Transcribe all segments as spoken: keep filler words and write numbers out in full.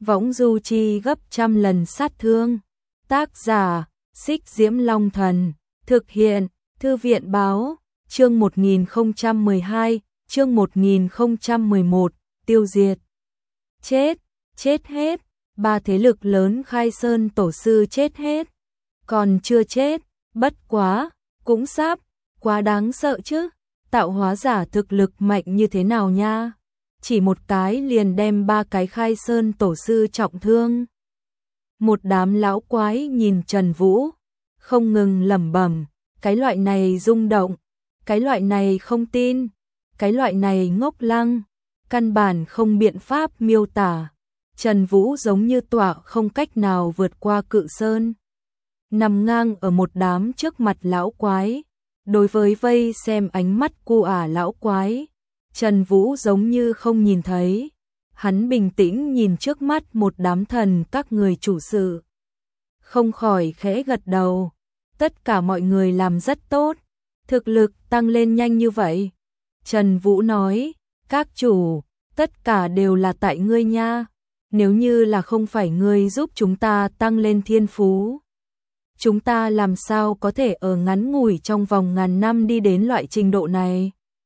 võng du chi gấp trăm lần sát thương. Tác giả, Xích Diễm Long Thần, thực hiện, Thư viện báo, chương một nghìn không trăm mười hai, chương một nghìn không trăm mười một, tiêu diệt. Chết, chết hết, ba thế lực lớn Khai Sơn tổ sư chết hết. Còn chưa chết, bất quá, cũng sắp, quá đáng sợ chứ, tạo hóa giả thực lực mạnh như thế nào nha. Chỉ một cái liền đem ba cái Khai Sơn tổ sư trọng thương. Một đám lão quái nhìn Trần Vũ, không ngừng lẩm bẩm, cái loại này rung động, cái loại này không tin, cái loại này ngốc lăng, căn bản không biện pháp miêu tả. Trần Vũ giống như tọa không cách nào vượt qua cự sơn, nằm ngang ở một đám trước mặt lão quái. Đối với vây xem ánh mắt cu ả lão quái, Trần Vũ giống như không nhìn thấy. Hắn bình tĩnh nhìn trước mắt một đám thần các người chủ sự, không khỏi khẽ gật đầu. Tất cả mọi người làm rất tốt, thực lực tăng lên nhanh như vậy. Trần Vũ nói, các chủ, tất cả đều là tại ngươi nha. Nếu như là không phải ngươi giúp chúng ta tăng lên thiên phú, chúng ta làm sao có thể ở ngắn ngủi trong vòng ngàn năm đi đến loại trình độ này.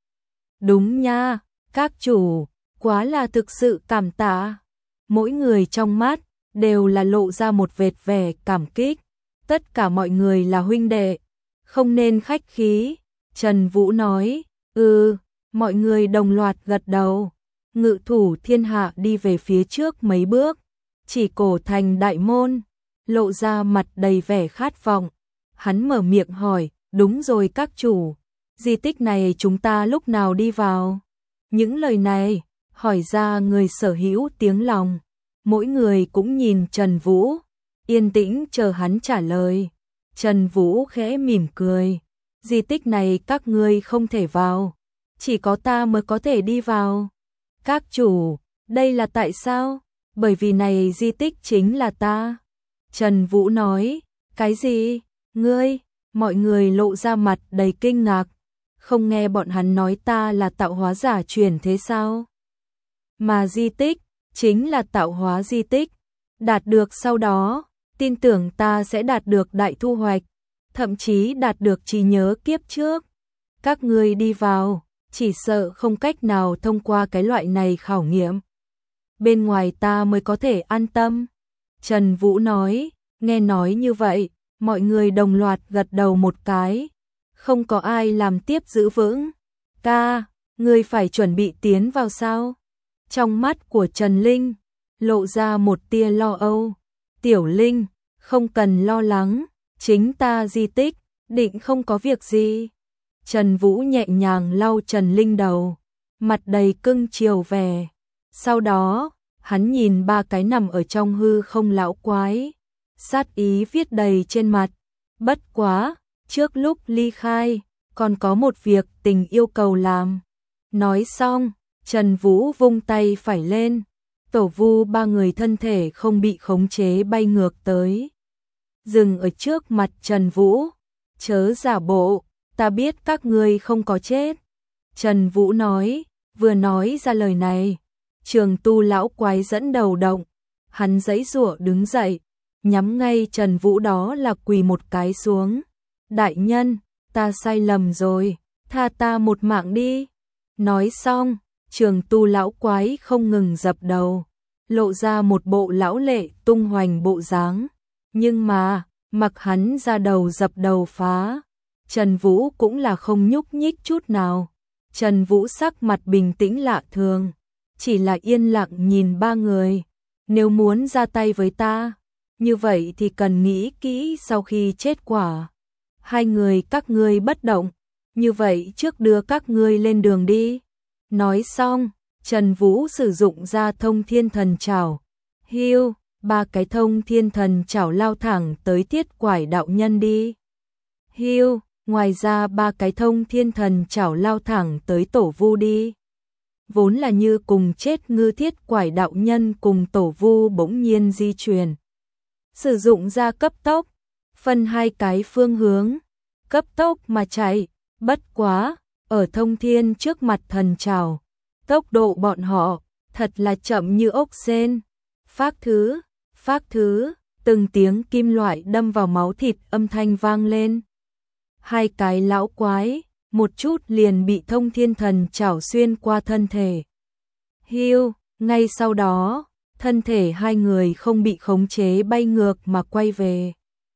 Đúng nha, các chủ, quá là thực sự cảm tạ. Mỗi người trong mắt đều là lộ ra một vệt vẻ cảm kích. Tất cả mọi người là huynh đệ, không nên khách khí. Trần Vũ nói, ừ, mọi người đồng loạt gật đầu. Ngự thủ thiên hạ đi về phía trước mấy bước, chỉ cổ thành đại môn, lộ ra mặt đầy vẻ khát vọng. Hắn mở miệng hỏi, đúng rồi các chủ, di tích này chúng ta lúc nào đi vào? Những lời này hỏi ra người sở hữu tiếng lòng. Mỗi người cũng nhìn Trần Vũ, yên tĩnh chờ hắn trả lời. Trần Vũ khẽ mỉm cười, di tích này các ngươi không thể vào, chỉ có ta mới có thể đi vào. Các chủ, đây là tại sao? Bởi vì này di tích chính là ta. Trần Vũ nói, cái gì? Ngươi? Mọi người lộ ra mặt đầy kinh ngạc. Không nghe bọn hắn nói ta là tạo hóa giả truyền thế sao? Mà di tích, chính là tạo hóa di tích. Đạt được sau đó, tin tưởng ta sẽ đạt được đại thu hoạch, thậm chí đạt được trí nhớ kiếp trước. Các ngươi đi vào, chỉ sợ không cách nào thông qua cái loại này khảo nghiệm. Bên ngoài ta mới có thể an tâm. Trần Vũ nói, nghe nói như vậy, mọi người đồng loạt gật đầu một cái. Không có ai làm tiếp giữ vững. Ca, ngươi phải chuẩn bị tiến vào sao? Trong mắt của Trần Linh, lộ ra một tia lo âu. Tiểu Linh, không cần lo lắng, chính ta di tích, định không có việc gì. Trần Vũ nhẹ nhàng lau Trần Linh đầu, mặt đầy cưng chiều vẻ. Sau đó, hắn nhìn ba cái nằm ở trong hư không lão quái, sát ý viết đầy trên mặt. Bất quá, trước lúc ly khai, còn có một việc tình yêu cầu làm. Nói xong, Trần Vũ vung tay phải lên, tổ vu ba người thân thể không bị khống chế bay ngược tới. Dừng ở trước mặt Trần Vũ, chớ giả bộ, ta biết các ngươi không có chết. Trần Vũ nói, vừa nói ra lời này, Trường Tu lão quái dẫn đầu động, hắn giãy giụa đứng dậy, nhắm ngay Trần Vũ đó là quỳ một cái xuống. Đại nhân, ta sai lầm rồi, tha ta một mạng đi. Nói xong, Trường Tu lão quái không ngừng dập đầu, lộ ra một bộ lão lệ tung hoành bộ dáng. Nhưng mà, mặc hắn ra đầu dập đầu phá, Trần Vũ cũng là không nhúc nhích chút nào. Trần Vũ sắc mặt bình tĩnh lạ thường, chỉ là yên lặng nhìn ba người. Nếu muốn ra tay với ta, như vậy thì cần nghĩ kỹ sau khi chết quả. Hai người các ngươi bất động, như vậy trước đưa các ngươi lên đường đi. Nói xong, Trần Vũ sử dụng ra thông thiên thần trảo. Hiu, ba cái thông thiên thần trảo lao thẳng tới Thiết Quải đạo nhân đi. Hiu, ngoài ra ba cái thông thiên thần trảo lao thẳng tới tổ vu đi. Vốn là như cùng chết ngư Thiết Quải đạo nhân cùng tổ vu bỗng nhiên di chuyển. Sử dụng ra cấp tốc, phân hai cái phương hướng, cấp tốc mà chạy. Bất quá, ở thông thiên trước mặt thần trảo, tốc độ bọn họ thật là chậm như ốc sên. Phác thứ, phác thứ, từng tiếng kim loại đâm vào máu thịt âm thanh vang lên. Hai cái lão quái, một chút liền bị Thông Thiên Thần chảo xuyên qua thân thể. Hiu, ngay sau đó, thân thể hai người không bị khống chế bay ngược mà quay về.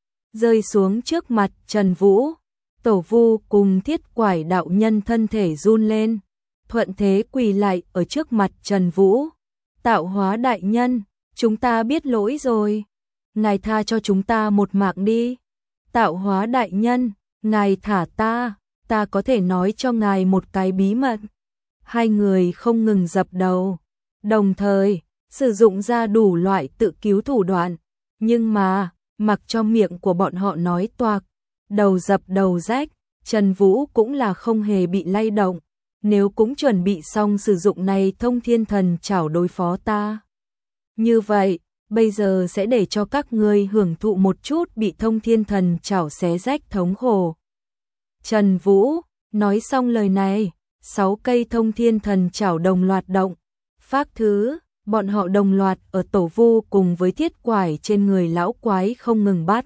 Rơi xuống trước mặt Trần Vũ, Tổ Vu cùng Thiết Quải đạo nhân thân thể run lên, thuận thế quỳ lại ở trước mặt Trần Vũ. Tạo hóa đại nhân, chúng ta biết lỗi rồi. Ngài tha cho chúng ta một mạng đi. Tạo hóa đại nhân, ngài thả ta, ta có thể nói cho ngài một cái bí mật. Hai người không ngừng dập đầu, đồng thời sử dụng ra đủ loại tự cứu thủ đoạn, nhưng mà mặc cho miệng của bọn họ nói toạc, đầu dập đầu rách, Trần Vũ cũng là không hề bị lay động. Nếu cũng chuẩn bị xong sử dụng này Thông Thiên Thần chảo đối phó ta. Như vậy, bây giờ sẽ để cho các ngươi hưởng thụ một chút bị Thông Thiên Thần chảo xé rách thống khổ. Trần Vũ nói xong lời này, sáu cây Thông Thiên Thần chảo đồng loạt động. Phác thứ, bọn họ đồng loạt ở Tổ Vu cùng với Thiết Quải trên người lão quái không ngừng bắt.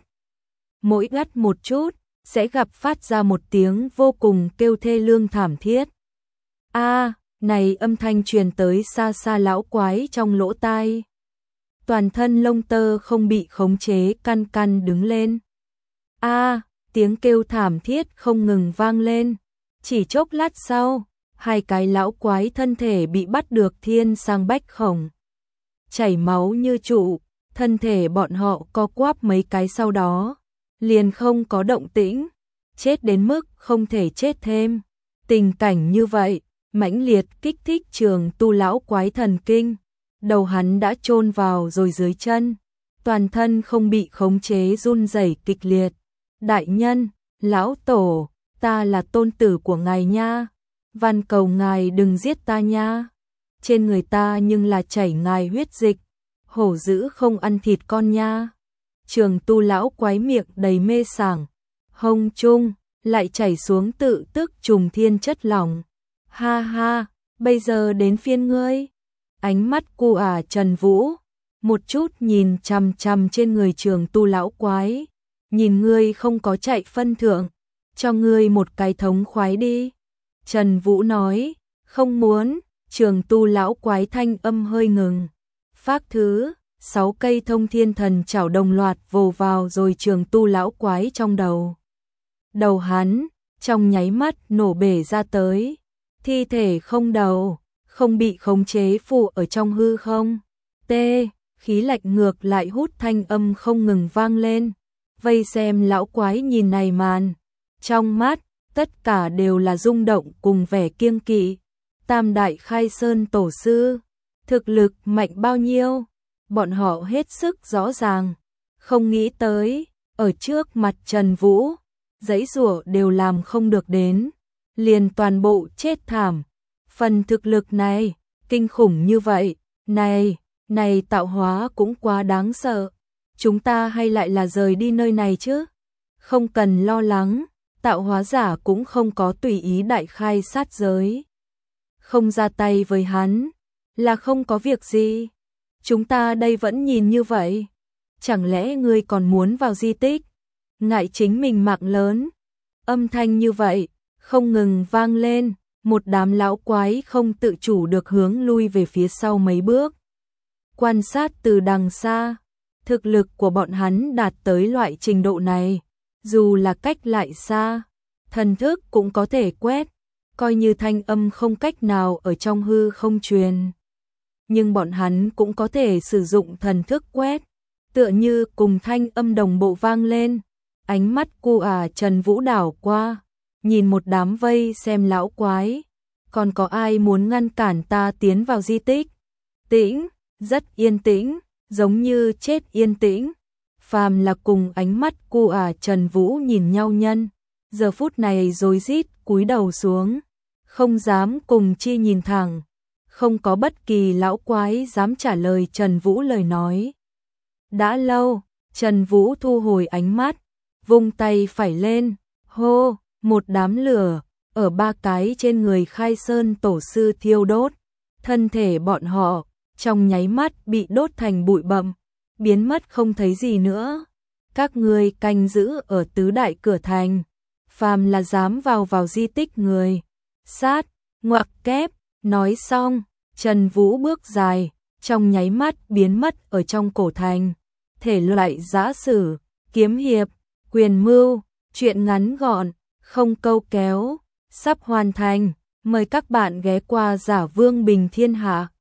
Mỗi gắt một chút, sẽ gặp phát ra một tiếng vô cùng kêu thê lương thảm thiết. A, à, này âm thanh truyền tới xa xa lão quái trong lỗ tai. Toàn thân lông tơ không bị khống chế căn căn đứng lên. A, à, tiếng kêu thảm thiết không ngừng vang lên. Chỉ chốc lát sau, hai cái lão quái thân thể bị bắt được thiên sang bách khổng. Chảy máu như trụ, thân thể bọn họ co quắp mấy cái sau đó, liền không có động tĩnh, chết đến mức không thể chết thêm. Tình cảnh như vậy, mãnh liệt kích thích Trường Tu lão quái thần kinh, đầu hắn đã chôn vào rồi dưới chân, toàn thân không bị khống chế run rẩy kịch liệt. Đại nhân, lão tổ, ta là tôn tử của ngài nha, van cầu ngài đừng giết ta nha. Trên người ta nhưng là chảy ngài huyết dịch, hổ dữ không ăn thịt con nha. Trường Tu lão quái miệng đầy mê sảng, hông trung lại chảy xuống tự tức trùng thiên chất lỏng. Ha ha, bây giờ đến phiên ngươi. Ánh mắt cu ả Trần Vũ một chút nhìn chằm chằm trên người Trường Tu lão quái, nhìn ngươi không có chạy phân thượng, cho ngươi một cái thống khoái đi. Trần Vũ nói, không muốn. Trường Tu lão quái thanh âm hơi ngừng. Phác thứ, sáu cây Thông Thiên Thần chảo đồng loạt vồ vào rồi Trường Tu lão quái trong đầu. Đầu hắn trong nháy mắt nổ bể ra tới, thi thể không đầu, không bị khống chế phụ ở trong hư không. Tê, khí lạnh ngược lại hút thanh âm không ngừng vang lên. Vây xem lão quái nhìn này màn, trong mắt tất cả đều là rung động cùng vẻ kiêng kỵ. Tam đại khai sơn tổ sư, thực lực mạnh bao nhiêu, bọn họ hết sức rõ ràng. Không nghĩ tới, ở trước mặt Trần Vũ, giãy giụa đều làm không được đến, liền toàn bộ chết thảm. Phần thực lực này, kinh khủng như vậy, này, này tạo hóa cũng quá đáng sợ. Chúng ta hay lại là rời đi nơi này chứ? Không cần lo lắng, tạo hóa giả cũng không có tùy ý đại khai sát giới. Không ra tay với hắn, là không có việc gì. Chúng ta đây vẫn nhìn như vậy. Chẳng lẽ ngươi còn muốn vào di tích? Ngại chính mình mạng lớn. Âm thanh như vậy, không ngừng vang lên, một đám lão quái không tự chủ được hướng lui về phía sau mấy bước. Quan sát từ đằng xa, thực lực của bọn hắn đạt tới loại trình độ này, dù là cách lại xa, thần thức cũng có thể quét, coi như thanh âm không cách nào ở trong hư không truyền. Nhưng bọn hắn cũng có thể sử dụng thần thức quét, tựa như cùng thanh âm đồng bộ vang lên. Ánh mắt cu ả Trần Vũ đảo qua, nhìn một đám vây xem lão quái. Còn có ai muốn ngăn cản ta tiến vào di tích? Tĩnh, rất yên tĩnh, giống như chết yên tĩnh. Phàm là cùng ánh mắt cu ả Trần Vũ nhìn nhau nhân, giờ phút này rối rít cúi đầu xuống, không dám cùng chi nhìn thẳng. Không có bất kỳ lão quái dám trả lời Trần Vũ lời nói. Đã lâu, Trần Vũ thu hồi ánh mắt, vung tay phải lên, hô, một đám lửa ở ba cái trên người Khai Sơn tổ sư thiêu đốt, thân thể bọn họ trong nháy mắt bị đốt thành bụi bặm, biến mất không thấy gì nữa. Các ngươi canh giữ ở tứ đại cửa thành, phàm là dám vào vào di tích người, sát, ngoặc kép. Nói xong, Trần Vũ bước dài, trong nháy mắt biến mất ở trong cổ thành. Thể loại giã sử, kiếm hiệp, quyền mưu, truyện ngắn gọn, không câu kéo, sắp hoàn thành. Mời các bạn ghé qua Giả Vương Bình Thiên Hạ.